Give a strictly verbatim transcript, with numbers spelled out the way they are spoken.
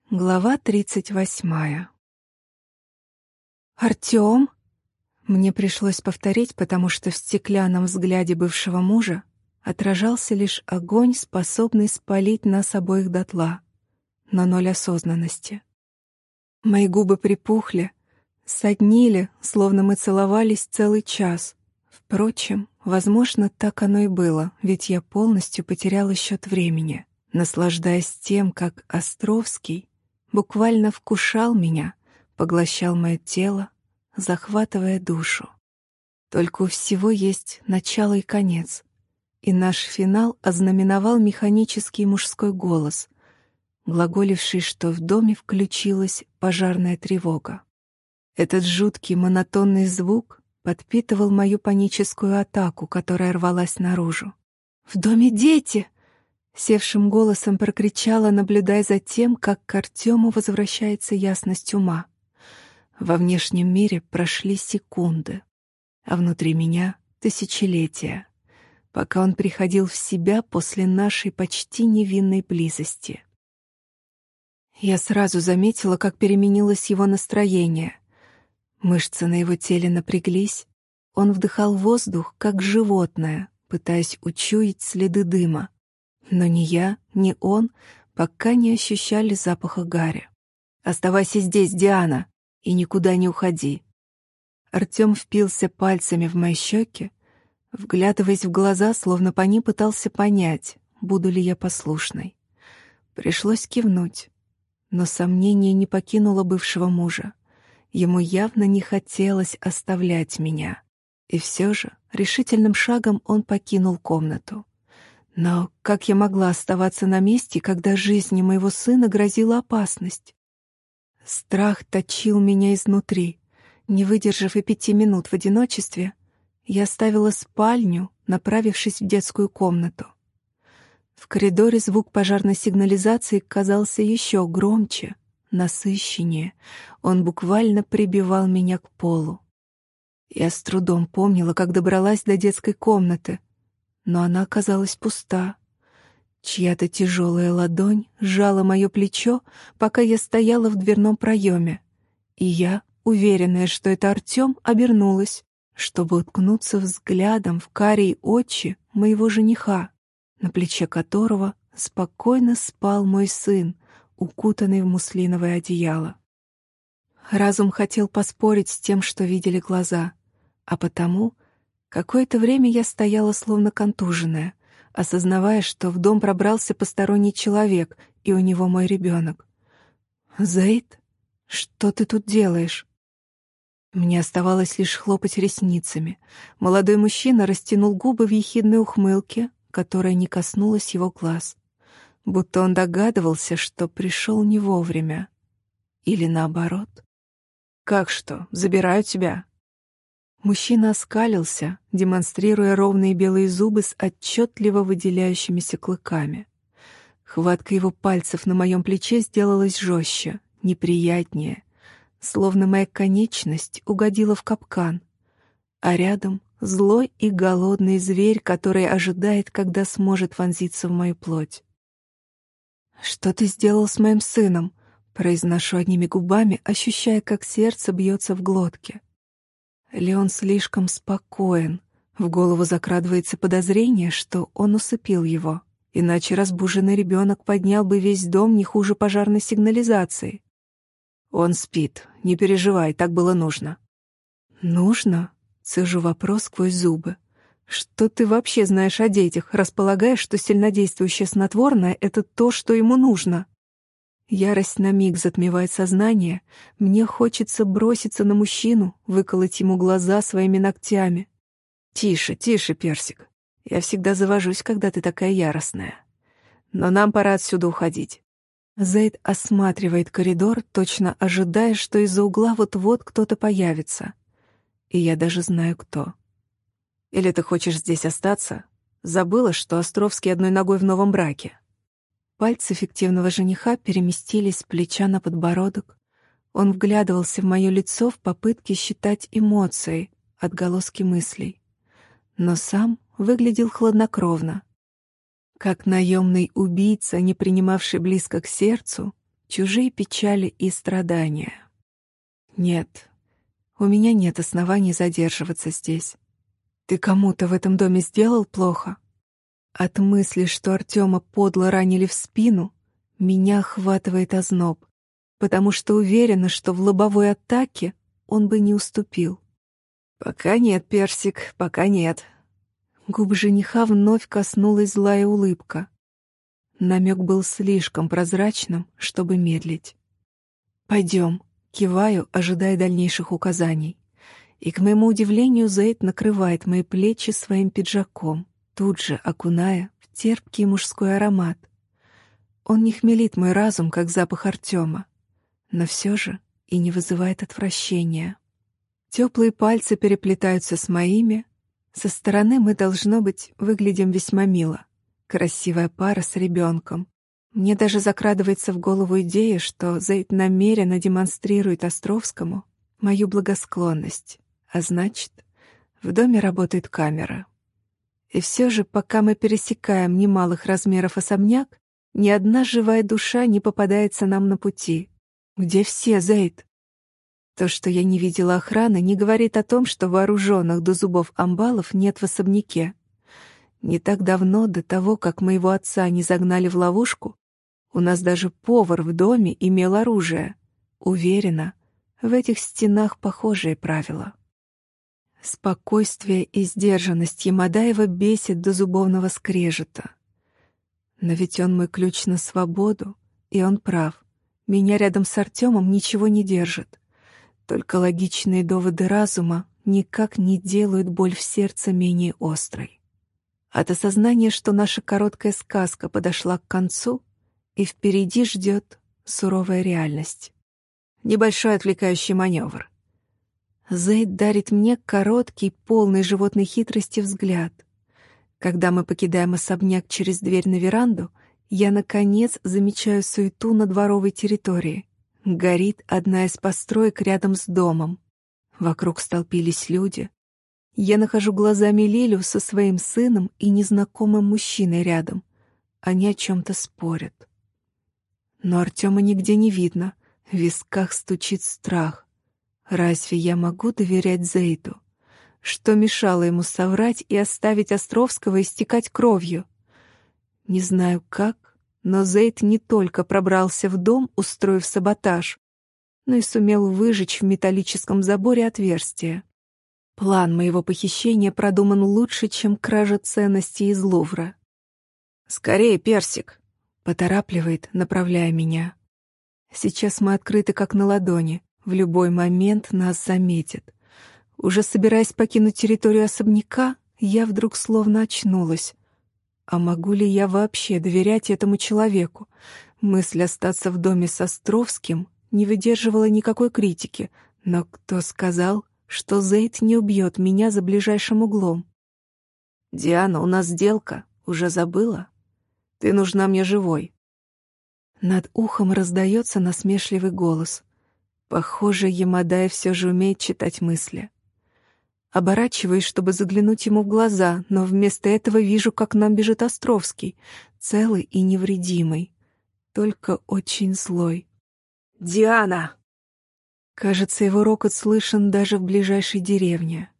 Глава тридцать восьмая. «Артём?» Мне пришлось повторить, потому что в стеклянном взгляде бывшего мужа отражался лишь огонь, способный спалить нас обоих дотла, но ноль осознанности. Мои губы припухли, соднили, словно мы целовались целый час. Впрочем, возможно, так оно и было, ведь я полностью потеряла счет времени, наслаждаясь тем, как Островский буквально вкушал меня, поглощал мое тело, захватывая душу. Только у всего есть начало и конец, и наш финал ознаменовал механический мужской голос, глаголивший, что в доме включилась пожарная тревога. Этот жуткий монотонный звук подпитывал мою паническую атаку, которая рвалась наружу. «В доме дети!» Севшим голосом прокричала, наблюдая за тем, как к Артему возвращается ясность ума. Во внешнем мире прошли секунды, а внутри меня — тысячелетия, пока он приходил в себя после нашей почти невинной близости. Я сразу заметила, как переменилось его настроение. Мышцы на его теле напряглись, он вдыхал воздух, как животное, пытаясь учуять следы дыма. Но ни я, ни он пока не ощущали запаха гари. «Оставайся здесь, Диана, и никуда не уходи». Артём впился пальцами в мои щеки, вглядываясь в глаза, словно по ним пытался понять, буду ли я послушной. Пришлось кивнуть, но сомнение не покинуло бывшего мужа. Ему явно не хотелось оставлять меня. И все же решительным шагом он покинул комнату. Но как я могла оставаться на месте, когда жизни моего сына грозила опасность? Страх точил меня изнутри. Не выдержав и пяти минут в одиночестве, я оставила спальню, направившись в детскую комнату. В коридоре звук пожарной сигнализации казался еще громче, насыщеннее. Он буквально прибивал меня к полу. Я с трудом помнила, как добралась до детской комнаты, но она оказалась пуста. Чья-то тяжелая ладонь сжала мое плечо, пока я стояла в дверном проеме, и я, уверенная, что это Артём, обернулась, чтобы уткнуться взглядом в карие очи моего жениха, на плече которого спокойно спал мой сын, укутанный в муслиновое одеяло. Разум хотел поспорить с тем, что видели глаза, а потому какое-то время я стояла словно контуженная, осознавая, что в дом пробрался посторонний человек, и у него мой ребенок. «Заид, что ты тут делаешь?» Мне оставалось лишь хлопать ресницами. Молодой мужчина растянул губы в ехидной ухмылке, которая не коснулась его глаз, будто он догадывался, что пришел не вовремя. Или наоборот. «Как что, забираю тебя?» Мужчина оскалился, демонстрируя ровные белые зубы с отчетливо выделяющимися клыками. Хватка его пальцев на моем плече сделалась жестче, неприятнее, словно моя конечность угодила в капкан, а рядом злой и голодный зверь, который ожидает, когда сможет вонзиться в мою плоть. «Что ты сделал с моим сыном?» — произношу одними губами, ощущая, как сердце бьется в глотке. Леон слишком спокоен. В голову закрадывается подозрение, что он усыпил его. Иначе разбуженный ребенок поднял бы весь дом не хуже пожарной сигнализации. «Он спит. Не переживай, так было нужно». «Нужно?» — цежу вопрос сквозь зубы. «Что ты вообще знаешь о детях, располагаешь, что сильнодействующее снотворное — это то, что ему нужно?» Ярость на миг затмевает сознание. Мне хочется броситься на мужчину, выколоть ему глаза своими ногтями. «Тише, тише, Персик. Я всегда завожусь, когда ты такая яростная. Но нам пора отсюда уходить». Заид осматривает коридор, точно ожидая, что из-за угла вот-вот кто-то появится. И я даже знаю, кто. «Или ты хочешь здесь остаться? Забыла, что Островский одной ногой в новом браке?» Пальцы фиктивного жениха переместились с плеча на подбородок. Он вглядывался в мое лицо в попытке считать эмоции, отголоски мыслей. Но сам выглядел хладнокровно. Как наемный убийца, не принимавший близко к сердцу, чужие печали и страдания. Нет, у меня нет оснований задерживаться здесь. Ты кому-то в этом доме сделал плохо? От мысли, что Артема подло ранили в спину, меня охватывает озноб, потому что уверена, что в лобовой атаке он бы не уступил. «Пока нет, Персик, пока нет». Губ жениха вновь коснулась злая улыбка. Намек был слишком прозрачным, чтобы медлить. «Пойдем», — киваю, ожидая дальнейших указаний. И, к моему удивлению, Зейд накрывает мои плечи своим пиджаком, тут же окуная в терпкий мужской аромат. Он не хмелит мой разум, как запах Артема, но все же и не вызывает отвращения. Теплые пальцы переплетаются с моими. Со стороны мы, должно быть, выглядим весьма мило. Красивая пара с ребенком. Мне даже закрадывается в голову идея, что Зейд намеренно демонстрирует Островскому мою благосклонность, а значит, в доме работает камера. И все же, пока мы пересекаем немалых размеров особняк, ни одна живая душа не попадается нам на пути. Где все, Зейд? То, что я не видела охраны, не говорит о том, что вооруженных до зубов амбалов нет в особняке. Не так давно, до того, как моего отца не загнали в ловушку, у нас даже повар в доме имел оружие. Уверена, в этих стенах похожие правила. Спокойствие и сдержанность Ямадаева бесит до зубовного скрежета. Но ведь он мой ключ на свободу, и он прав. Меня рядом с Артемом ничего не держит. Только логичные доводы разума никак не делают боль в сердце менее острой. От осознания, что наша короткая сказка подошла к концу, и впереди ждет суровая реальность. Небольшой отвлекающий маневр. Зейд дарит мне короткий, полный животной хитрости взгляд. Когда мы покидаем особняк через дверь на веранду, я, наконец, замечаю суету на дворовой территории. Горит одна из построек рядом с домом. Вокруг столпились люди. Я нахожу глазами Лилю со своим сыном и незнакомым мужчиной рядом. Они о чем-то спорят. Но Артема нигде не видно. В висках стучит страх. Разве я могу доверять Зейду? Что мешало ему соврать и оставить Островского истекать кровью? Не знаю как, но Зейд не только пробрался в дом, устроив саботаж, но и сумел выжечь в металлическом заборе отверстие. План моего похищения продуман лучше, чем кража ценностей из Лувра. «Скорее, Персик!» — поторапливает, направляя меня. Сейчас мы открыты как на ладони, в любой момент нас заметят. Уже собираясь покинуть территорию особняка, я вдруг словно очнулась. А могу ли я вообще доверять этому человеку? Мысль остаться в доме с Островским не выдерживала никакой критики, но кто сказал, что Зейд не убьет меня за ближайшим углом? «Диана, у нас сделка, уже забыла? Ты нужна мне живой». Над ухом раздается насмешливый голос. Похоже, Ямадаев все же умеет читать мысли. Оборачиваюсь, чтобы заглянуть ему в глаза, но вместо этого вижу, как нам бежит Островский, целый и невредимый, только очень злой. «Диана!» Кажется, его рокот слышен даже в ближайшей деревне.